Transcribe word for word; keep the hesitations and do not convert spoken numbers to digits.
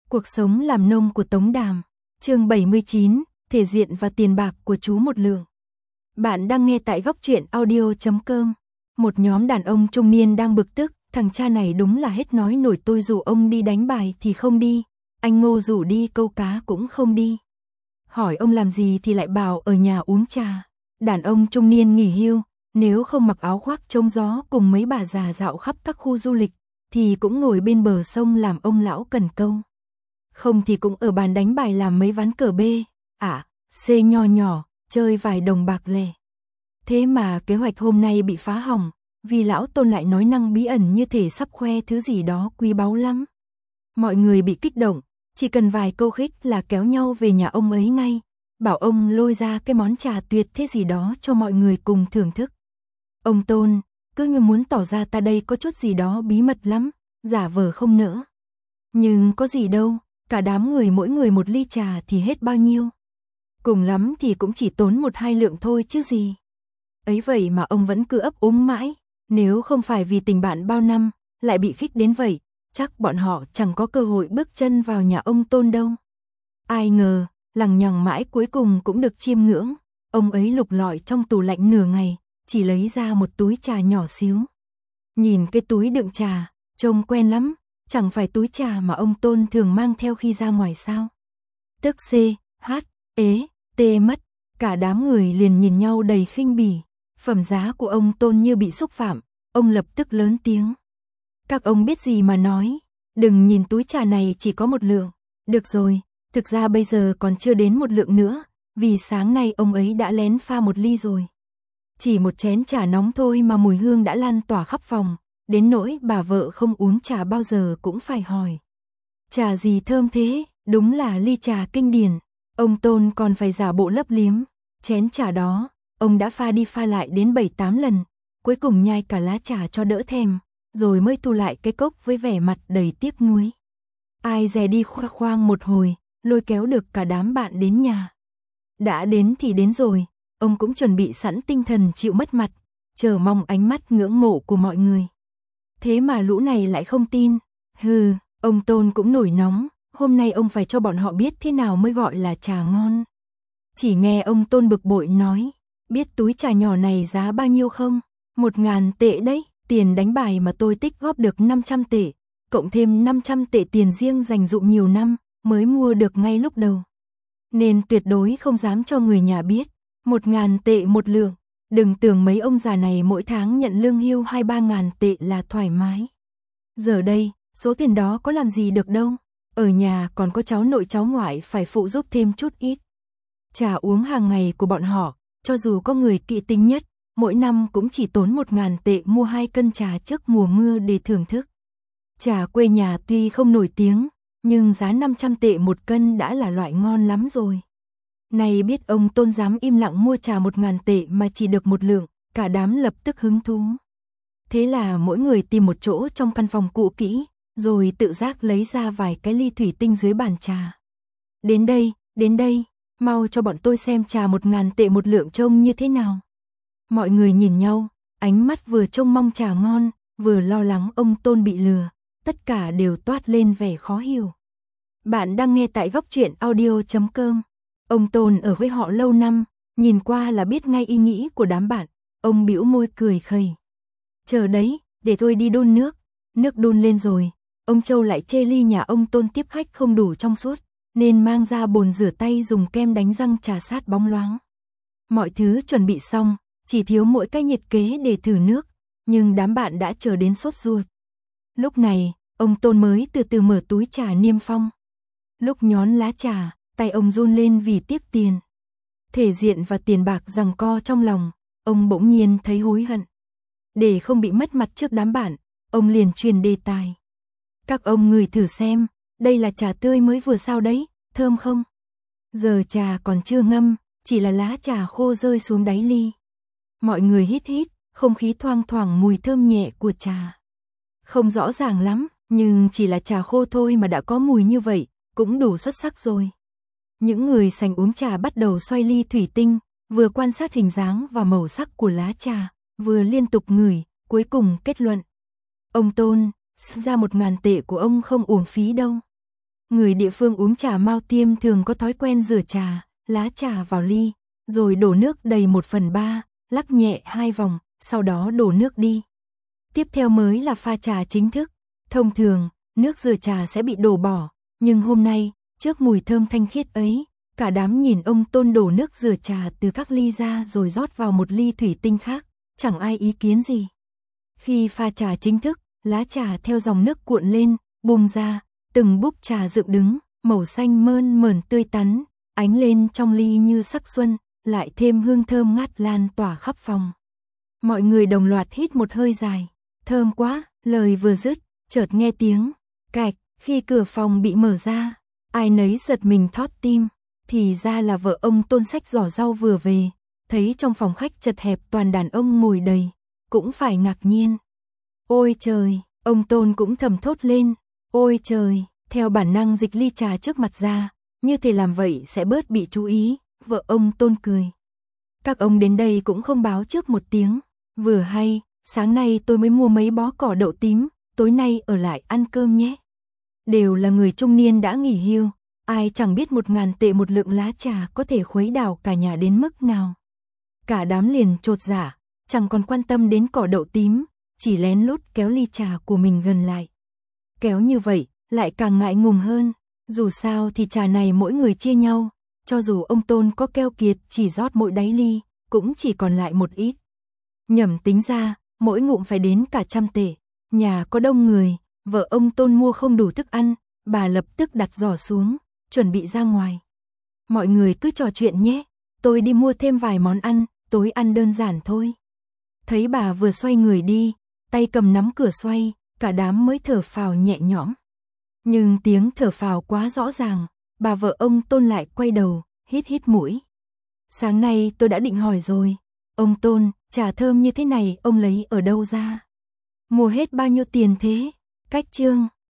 Cuộc sống làm nông của Tống Đàm, chương bảy mươi chín, thể diện và tiền bạc của chú một lượng. Bạn đang nghe tại góc truyện audio chấm com. Một nhóm đàn ông trung niên đang bực tức, thằng cha này đúng là hết nói nổi, tôi rủ ông đi đánh bài thì không đi, anh Ngô rủ đi câu cá cũng không đi. Hỏi ông làm gì thì lại bảo ở nhà uống trà. Đàn ông trung niên nghỉ hưu, nếu không mặc áo khoác chống gió cùng mấy bà già dạo khắp các khu du lịch, thì cũng ngồi bên bờ sông làm ông lão cần câu. Không thì cũng ở bàn đánh bài làm mấy ván cờ B, à, C nho nhỏ, chơi vài đồng bạc lẻ. Thế mà kế hoạch hôm nay bị phá hỏng, vì lão Tôn lại nói năng bí ẩn như thể sắp khoe thứ gì đó quý báu lắm. Mọi người bị kích động, chỉ cần vài câu khích là kéo nhau về nhà ông ấy ngay, bảo ông lôi ra cái món trà tuyệt thế gì đó cho mọi người cùng thưởng thức. Ông Tôn, cứ như muốn tỏ ra ta đây có chút gì đó bí mật lắm, giả vờ không nỡ. Nhưng có gì đâu, cả đám người mỗi người một ly trà thì hết bao nhiêu. Cùng lắm thì cũng chỉ tốn một hai lượng thôi chứ gì. Ấy vậy mà ông vẫn cứ ấp úng mãi, nếu không phải vì tình bạn bao năm, lại bị khích đến vậy, chắc bọn họ chẳng có cơ hội bước chân vào nhà ông Tôn đâu. Ai ngờ, lằng nhằng mãi cuối cùng cũng được chiêm ngưỡng, ông ấy lục lọi trong tủ lạnh nửa ngày, chỉ lấy ra một túi trà nhỏ xíu. Nhìn cái túi đựng trà, trông quen lắm, chẳng phải túi trà mà ông Tôn thường mang theo khi ra ngoài sao. Tức C, H, ế, T mất, cả đám người liền nhìn nhau đầy khinh bỉ, phẩm giá của ông Tôn như bị xúc phạm, ông lập tức lớn tiếng. Các ông biết gì mà nói, đừng nhìn túi trà này chỉ có một lượng, được rồi, thực ra bây giờ còn chưa đến một lượng nữa, vì sáng nay ông ấy đã lén pha một ly rồi. Chỉ một chén trà nóng thôi mà mùi hương đã lan tỏa khắp phòng, đến nỗi bà vợ không uống trà bao giờ cũng phải hỏi. Trà gì thơm thế, đúng là ly trà kinh điển, ông Tôn còn phải giả bộ lấp liếm. Chén trà đó, ông đã pha đi pha lại đến bảy tám lần, cuối cùng nhai cả lá trà cho đỡ thèm, rồi mới thu lại cái cốc với vẻ mặt đầy tiếc nuối. Ai dè đi khoe khoang một hồi, lôi kéo được cả đám bạn đến nhà. Đã đến thì đến rồi, ông cũng chuẩn bị sẵn tinh thần chịu mất mặt, chờ mong ánh mắt ngưỡng mộ của mọi người. Thế mà lũ này lại không tin, hừ, ông Tôn cũng nổi nóng, hôm nay ông phải cho bọn họ biết thế nào mới gọi là trà ngon. Chỉ nghe ông Tôn bực bội nói, biết túi trà nhỏ này giá bao nhiêu không? Một ngàn tệ đấy, tiền đánh bài mà tôi tích góp được năm trăm tệ, cộng thêm năm trăm tệ tiền riêng dành dụm nhiều năm, mới mua được ngay lúc đầu. Nên tuyệt đối không dám cho người nhà biết, một ngàn tệ một lượng, đừng tưởng mấy ông già này mỗi tháng nhận lương hưu hai ba ngàn tệ là thoải mái. Giờ đây, số tiền đó có làm gì được đâu, ở nhà còn có cháu nội cháu ngoại phải phụ giúp thêm chút ít. Trà uống hàng ngày của bọn họ, cho dù có người kỵ tính nhất, mỗi năm cũng chỉ tốn một ngàn tệ mua hai cân trà trước mùa mưa để thưởng thức. Trà quê nhà tuy không nổi tiếng, nhưng giá năm trăm tệ một cân đã là loại ngon lắm rồi. Này biết ông Tôn dám im lặng mua trà một ngàn tệ mà chỉ được một lượng, cả đám lập tức hứng thú. Thế là mỗi người tìm một chỗ trong căn phòng cũ kỹ, rồi tự giác lấy ra vài cái ly thủy tinh dưới bàn trà. Đến đây, đến đây, mau cho bọn tôi xem trà một ngàn tệ một lượng trông như thế nào. Mọi người nhìn nhau, ánh mắt vừa trông mong trà ngon, vừa lo lắng ông Tôn bị lừa, tất cả đều toát lên vẻ khó hiểu. Bạn đang nghe tại góc truyện audio chấm com. Ông Tôn ở với họ lâu năm, nhìn qua là biết ngay ý nghĩ của đám bạn, ông bĩu môi cười khẩy. Chờ đấy, để tôi đi đun nước. Nước đun lên rồi, ông Châu lại chê ly nhà ông Tôn tiếp khách không đủ trong suốt, nên mang ra bồn rửa tay dùng kem đánh răng trà sát bóng loáng. Mọi thứ chuẩn bị xong, chỉ thiếu mỗi cái nhiệt kế để thử nước, nhưng đám bạn đã chờ đến sốt ruột. Lúc này, ông Tôn mới từ từ mở túi trà niêm phong. Lúc nhón lá trà, tay ông run lên vì tiếc tiền. Thể diện và tiền bạc giằng co trong lòng, ông bỗng nhiên thấy hối hận. Để không bị mất mặt trước đám bạn, ông liền truyền đề tài. Các ông ngửi thử xem, đây là trà tươi mới vừa sao đấy, thơm không? Giờ trà còn chưa ngâm, chỉ là lá trà khô rơi xuống đáy ly. Mọi người hít hít, không khí thoang thoảng mùi thơm nhẹ của trà. Không rõ ràng lắm, nhưng chỉ là trà khô thôi mà đã có mùi như vậy, cũng đủ xuất sắc rồi. Những người sành uống trà bắt đầu xoay ly thủy tinh, vừa quan sát hình dáng và màu sắc của lá trà, vừa liên tục ngửi, cuối cùng kết luận. Ông Tôn, ra một ngàn tệ của ông không uổng phí đâu. Người địa phương uống trà Mao Tiêm thường có thói quen rửa trà, lá trà vào ly, rồi đổ nước đầy một phần ba, lắc nhẹ hai vòng, sau đó đổ nước đi. Tiếp theo mới là pha trà chính thức. Thông thường, nước rửa trà sẽ bị đổ bỏ, nhưng hôm nay, trước mùi thơm thanh khiết ấy, cả đám nhìn ông Tôn đổ nước rửa trà từ các ly ra rồi rót vào một ly thủy tinh khác, chẳng ai ý kiến gì. Khi pha trà chính thức, lá trà theo dòng nước cuộn lên, bùng ra, từng búp trà dựng đứng, màu xanh mơn mởn tươi tắn, ánh lên trong ly như sắc xuân, lại thêm hương thơm ngát lan tỏa khắp phòng. Mọi người đồng loạt hít một hơi dài, thơm quá, lời vừa dứt, chợt nghe tiếng cạch, khi cửa phòng bị mở ra, ai nấy giật mình thót tim, thì ra là vợ ông Tôn xách giỏ rau vừa về, thấy trong phòng khách chật hẹp toàn đàn ông ngồi đầy, cũng phải ngạc nhiên. Ôi trời, ông Tôn cũng thầm thốt lên, ôi trời, theo bản năng dịch ly trà trước mặt ra, như thể làm vậy sẽ bớt bị chú ý, vợ ông Tôn cười. Các ông đến đây cũng không báo trước một tiếng, vừa hay, sáng nay tôi mới mua mấy bó cỏ đậu tím, tối nay ở lại ăn cơm nhé. Đều là người trung niên đã nghỉ hưu, ai chẳng biết một ngàn tệ một lượng lá trà có thể khuấy đảo cả nhà đến mức nào. Cả đám liền chột dạ, chẳng còn quan tâm đến cỏ đậu tím, chỉ lén lút kéo ly trà của mình gần lại. Kéo như vậy, lại càng ngại ngùng hơn, dù sao thì trà này mỗi người chia nhau, cho dù ông Tôn có keo kiệt chỉ rót mỗi đáy ly, cũng chỉ còn lại một ít. Nhẩm tính ra, mỗi ngụm phải đến cả trăm tệ, nhà có đông người, vợ ông Tôn mua không đủ thức ăn, bà lập tức đặt giỏ xuống, chuẩn bị ra ngoài. Mọi người cứ trò chuyện nhé, tôi đi mua thêm vài món ăn, tối ăn đơn giản thôi. Thấy bà vừa xoay người đi, tay cầm nắm cửa xoay, cả đám mới thở phào nhẹ nhõm. Nhưng tiếng thở phào quá rõ ràng, bà vợ ông Tôn lại quay đầu, hít hít mũi. Sáng nay tôi đã định hỏi rồi, ông Tôn, trà thơm như thế này ông lấy ở đâu ra? Mua hết bao nhiêu tiền thế? Cách chương